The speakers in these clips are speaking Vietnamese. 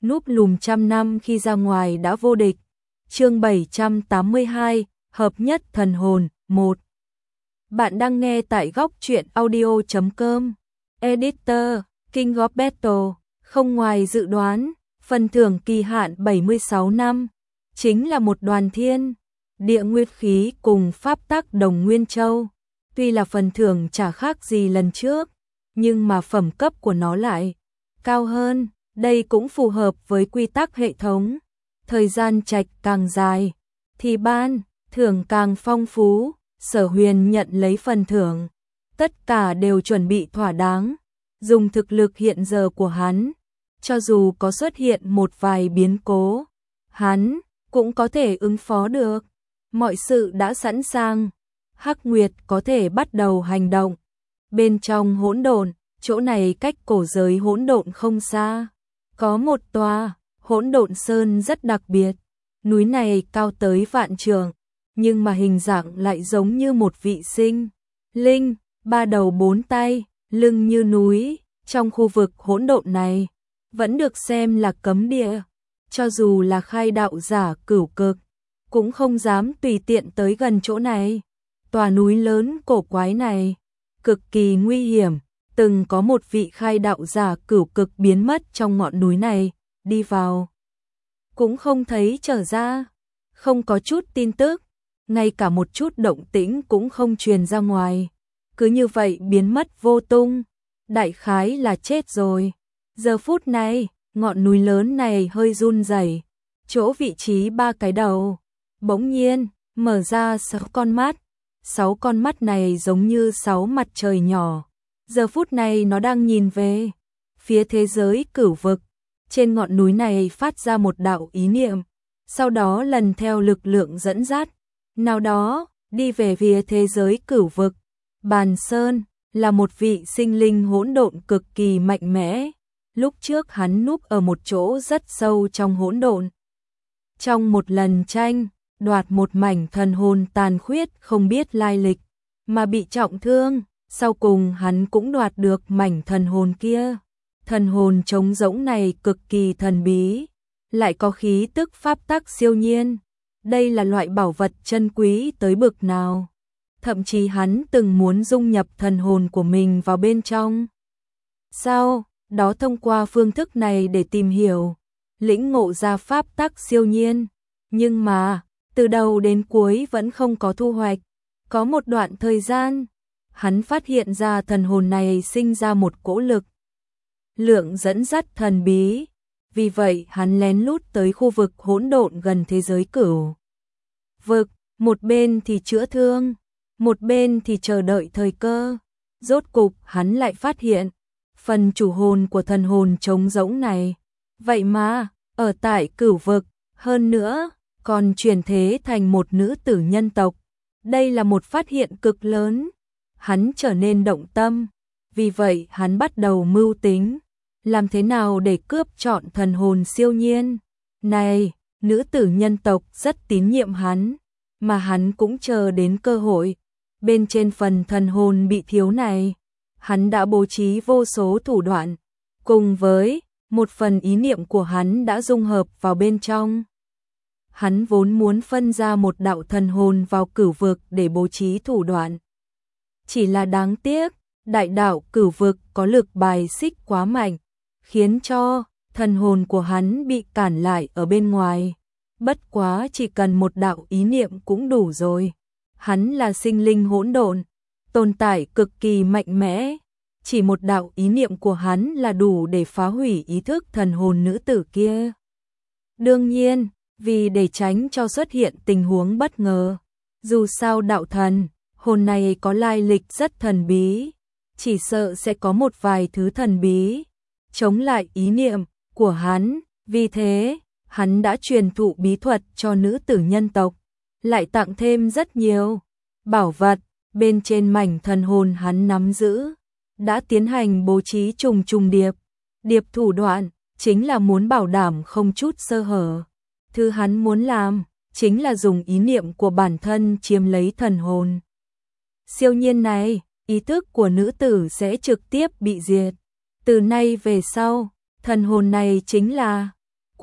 núp lùm trăm năm khi ra ngoài đã vô địch. Chương 782, hợp nhất thần hồn 1. Bạn đang nghe tại góc truyện audio.com. Editor, King of Battle. Không ngoài dự đoán, phần thưởng kỳ hạn 76 năm chính là một đoàn thiên địa nguyên khí cùng pháp tắc đồng nguyên châu. Tuy là phần thưởng chả khác gì lần trước, nhưng mà phẩm cấp của nó lại cao hơn. Đây cũng phù hợp với quy tắc hệ thống. Thời gian trạch càng dài thì ban thưởng càng phong phú. Sở Huyền nhận lấy phần thưởng, tất cả đều chuẩn bị thỏa đáng. Dùng thực lực hiện giờ của hắn, cho dù có xuất hiện một vài biến cố, hắn cũng có thể ứng phó được. Mọi sự đã sẵn sàng, Hắc Nguyệt có thể bắt đầu hành động. Bên trong hỗn độn, chỗ này cách cổ giới hỗn độn không xa, có một tòa hỗn độn sơn rất đặc biệt. Núi này cao tới vạn trượng, nhưng mà hình dạng lại giống như một vị sinh linh, ba đầu bốn tay, lưng như núi. Trong khu vực hỗn độn này, vẫn được xem là cấm địa. Cho dù là khai đạo giả cửu cực, cũng không dám tùy tiện tới gần chỗ này. Tòa núi lớn cổ quái này, cực kỳ nguy hiểm. Từng có một vị khai đạo giả cửu cực biến mất trong ngọn núi này, đi vào cũng không thấy trở ra, không có chút tin tức, ngay cả một chút động tĩnh cũng không truyền ra ngoài. Cứ như vậy biến mất vô tung, đại khái là chết rồi. Giờ phút này, ngọn núi lớn này hơi run rẩy, chỗ vị trí ba cái đầu bỗng nhiên mở ra 6 con mắt. 6 con mắt này giống như 6 mặt trời nhỏ. Giờ phút này nó đang nhìn về phía thế giới cửu vực. Trên ngọn núi này phát ra một đạo ý niệm, sau đó lần theo lực lượng dẫn dắt nào đó đi về phía thế giới cửu vực. Bàn Sơn là một vị sinh linh hỗn độn cực kỳ mạnh mẽ. Lúc trước hắn núp ở một chỗ rất sâu trong hỗn độn. Trong một lần tranh đoạt một mảnh thần hồn tàn khuyết không biết lai lịch, mà bị trọng thương. Sau cùng hắn cũng đoạt được mảnh thần hồn kia. Thần hồn trống rỗng này cực kỳ thần bí, lại có khí tức pháp tắc siêu nhiên. Đây là loại bảo vật chân quý tới bực nào. Thậm chí hắn từng muốn dung nhập thần hồn của mình vào bên trong. Sau đó thông qua phương thức này để tìm hiểu, lĩnh ngộ ra pháp tắc siêu nhiên. Nhưng mà, từ đầu đến cuối vẫn không có thu hoạch. Có một đoạn thời gian, hắn phát hiện ra thần hồn này sinh ra một cỗ lực lượng dẫn dắt thần bí. Vì vậy hắn lén lút tới khu vực hỗn độn gần thế giới cửu vực, một bên thì chữa thương, một bên thì chờ đợi thời cơ. Rốt cục hắn lại phát hiện phần chủ hồn của thần hồn trống rỗng này, vậy mà ở tại cửu vực, hơn nữa còn chuyển thế thành một nữ tử nhân tộc. Đây là một phát hiện cực lớn. Hắn trở nên động tâm, vì vậy hắn bắt đầu mưu tính, làm thế nào để cướp trọn thần hồn siêu nhiên này. Nữ tử nhân tộc rất tín nhiệm hắn, mà hắn cũng chờ đến cơ hội. Bên trên phần thần hồn bị thiếu này, hắn đã bố trí vô số thủ đoạn, cùng với một phần ý niệm của hắn đã dung hợp vào bên trong. Hắn vốn muốn phân ra một đạo thần hồn vào cửu vực để bố trí thủ đoạn. Chỉ là đáng tiếc, đại đạo cửu vực có lực bài xích quá mạnh, khiến cho thần hồn của hắn bị cản lại ở bên ngoài. Bất quá chỉ cần một đạo ý niệm cũng đủ rồi. Hắn là sinh linh hỗn độn, tồn tại cực kỳ mạnh mẽ. Chỉ một đạo ý niệm của hắn là đủ để phá hủy ý thức thần hồn nữ tử kia. Đương nhiên, vì để tránh cho xuất hiện tình huống bất ngờ, dù sao đạo thần hồn này có lai lịch rất thần bí, chỉ sợ sẽ có một vài thứ thần bí chống lại ý niệm của hắn. Vì thế, hắn đã truyền thụ bí thuật cho nữ tử nhân tộc, lại tặng thêm rất nhiều bảo vật. Bên trên mảnh thần hồn hắn nắm giữ, đã tiến hành bố trí trùng trùng điệp thủ đoạn, chính là muốn bảo đảm không chút sơ hở. Thứ hắn muốn làm, chính là dùng ý niệm của bản thân chiếm lấy thần hồn siêu nhiên này. Ý thức của nữ tử sẽ trực tiếp bị diệt. Từ nay về sau, thần hồn này chính là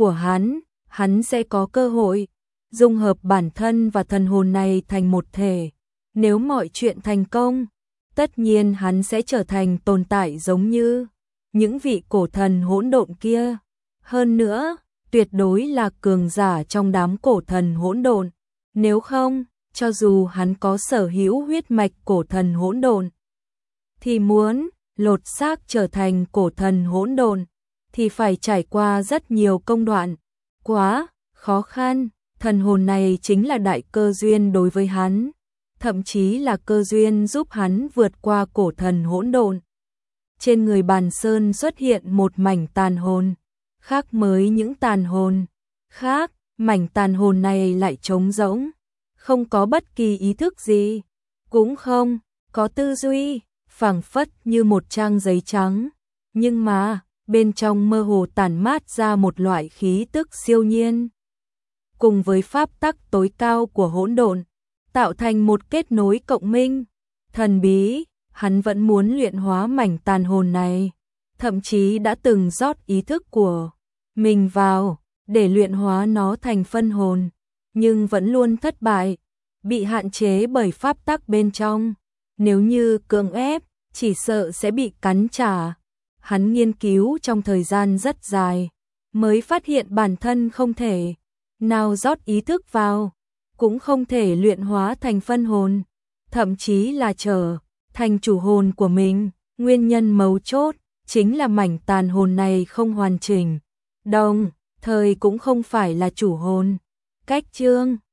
của hắn sẽ có cơ hội dung hợp bản thân và thần hồn này thành một thể. Nếu mọi chuyện thành công, tất nhiên hắn sẽ trở thành tồn tại giống như những vị cổ thần hỗn độn kia. Hơn nữa, tuyệt đối là cường giả trong đám cổ thần hỗn độn. Nếu không, cho dù hắn có sở hữu huyết mạch cổ thần hỗn độn, thì muốn lột xác trở thành cổ thần hỗn độn thì phải trải qua rất nhiều công đoạn, quá khó khăn. Thần hồn này chính là đại cơ duyên đối với hắn, thậm chí là cơ duyên giúp hắn vượt qua cổ thần hỗn độn. Trên người Bàn Sơn xuất hiện một mảnh tàn hồn, khác với những tàn hồn khác, mảnh tàn hồn này lại trống rỗng, không có bất kỳ ý thức gì, cũng không có tư duy, phảng phất như một trang giấy trắng, nhưng mà bên trong mơ hồ tản mát ra một loại khí tức siêu nhiên. Cùng với pháp tắc tối cao của hỗn độn, tạo thành một kết nối cộng minh, thần bí, hắn vẫn muốn luyện hóa mảnh tàn hồn này, thậm chí đã từng rót ý thức của mình vào, để luyện hóa nó thành phân hồn, nhưng vẫn luôn thất bại, bị hạn chế bởi pháp tắc bên trong, nếu như cưỡng ép, chỉ sợ sẽ bị cắn trả. Hắn nghiên cứu trong thời gian rất dài, mới phát hiện bản thân không thể nào rót ý thức vào, cũng không thể luyện hóa thành phân hồn, thậm chí là trở thành chủ hồn của mình. Nguyên nhân mấu chốt chính là mảnh tàn hồn này không hoàn chỉnh, đồng thời cũng không phải là chủ hồn. Cách chương